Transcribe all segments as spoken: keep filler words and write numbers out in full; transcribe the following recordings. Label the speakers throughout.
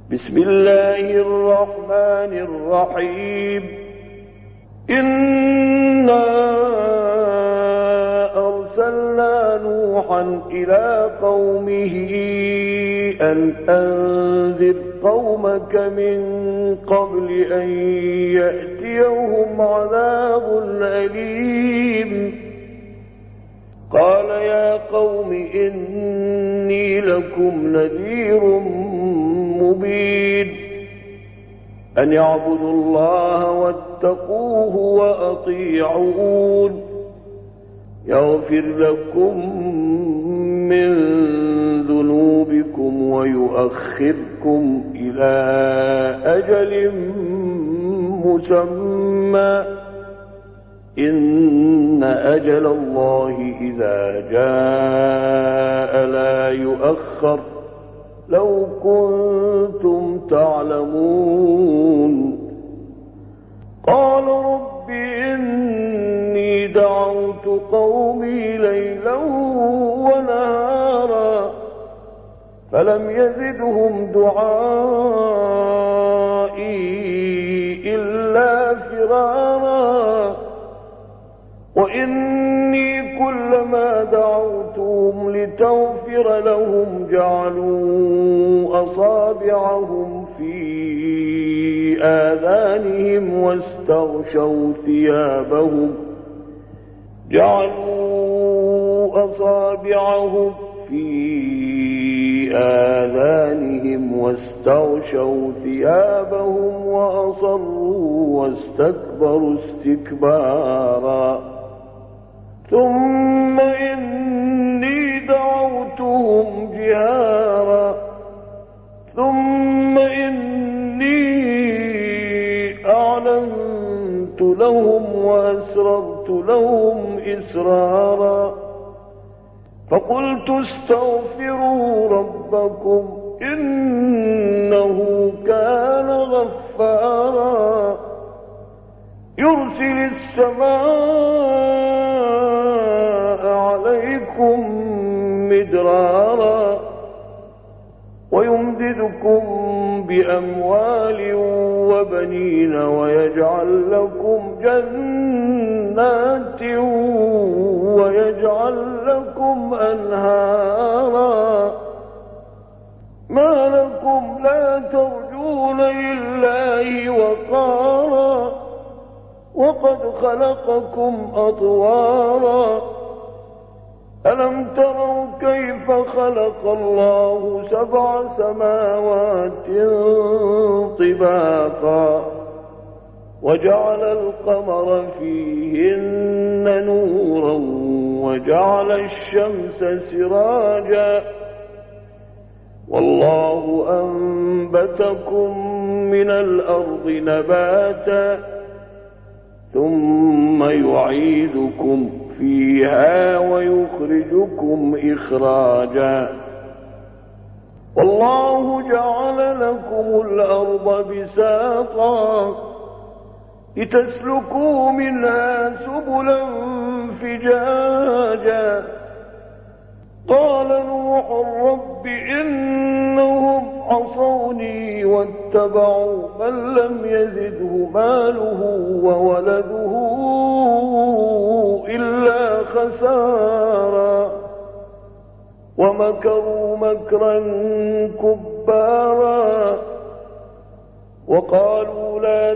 Speaker 1: بسم الله الرحمن الرحيم إنا أرسلنا نوحا إلى قومه أن أنذر قومك من قبل أن يأتيهم عذاب أليم قال يا قوم إني لكم نذير مبين أن يعبدوا الله واتقوه وأطيعون يغفر لكم من ذنوبكم ويؤخركم إلى أجل مسمى إن أجل الله إذا جاء لا يؤخر لو كنتم تعلمون قال رب إني دعوت قومي ليلا ونهارا فلم يزدهم دعائي إلا فرارا وإني كلما دعوتهم لتغفر لهم جعلوا أصابعهم في آذانهم واستغشوا ثيابهم جعلوا أصابعهم في آذانهم واستغشوا ثيابهم وأصروا واستكبروا استكبارا ثم إني دعوتهم جهارا ثم إني أعلنت لهم وأسررت لهم إسرارا فقلت استغفروا ربكم إنه كان غفارا يرسل السماء عليكم مدرارا ويمددكم بأموال وبنين ويجعل لكم جنات ويجعل لكم أنهارا ما لكم لا ترجون لله وقارا وقد خلقكم أطوارا ألم تروا كيف خلق الله سبع سماوات طباقا وجعل القمر فيهن نورا وجعل الشمس سراجا والله أنبتكم من الأرض نباتا ثم يعيدكم فيها ويخرجكم إخراجا والله جعل لكم الأرض بساطا لتسلكوا منها سبلا فجاجا قال نوح رب إنهم عصوني واتبعوا من لم يزده ماله وولده إلا خسارا ومكروا مكرا كبارا وقالوا لا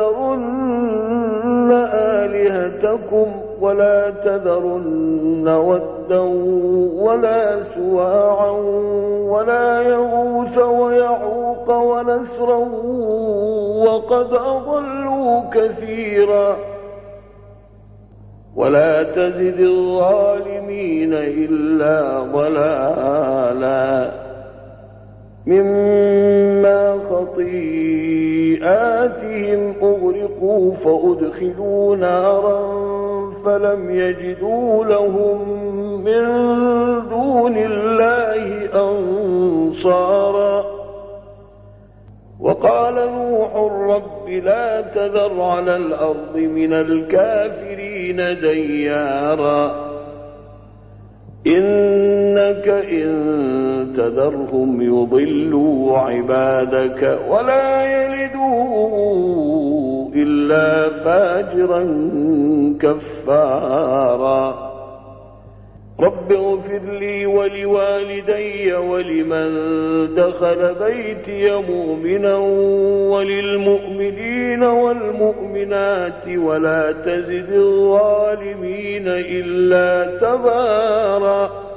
Speaker 1: تذرن آلهتكم ولا تذرن ودا ولا سواعا ولا يغوث ويعوق ونسرا وقد أضلوا كثيرا ولا تزد الظالمين إلا ضلالا مما خطيئاتهم أغرقوا فأدخلوا نارا فلم يجدوا لهم من دون الله أنصارا وقال نوح رب لا تذر على الأرض من الكافرين ديارا إنك إن تذرهم يضلوا عبادك ولا يلدوا إلا فاجرا كفارا. رب اغفر لي ولوالدي ولمن دخل بيتي مؤمنا وللمؤمنين والمؤمنات ولا تزد الظالمين إلا تبارا.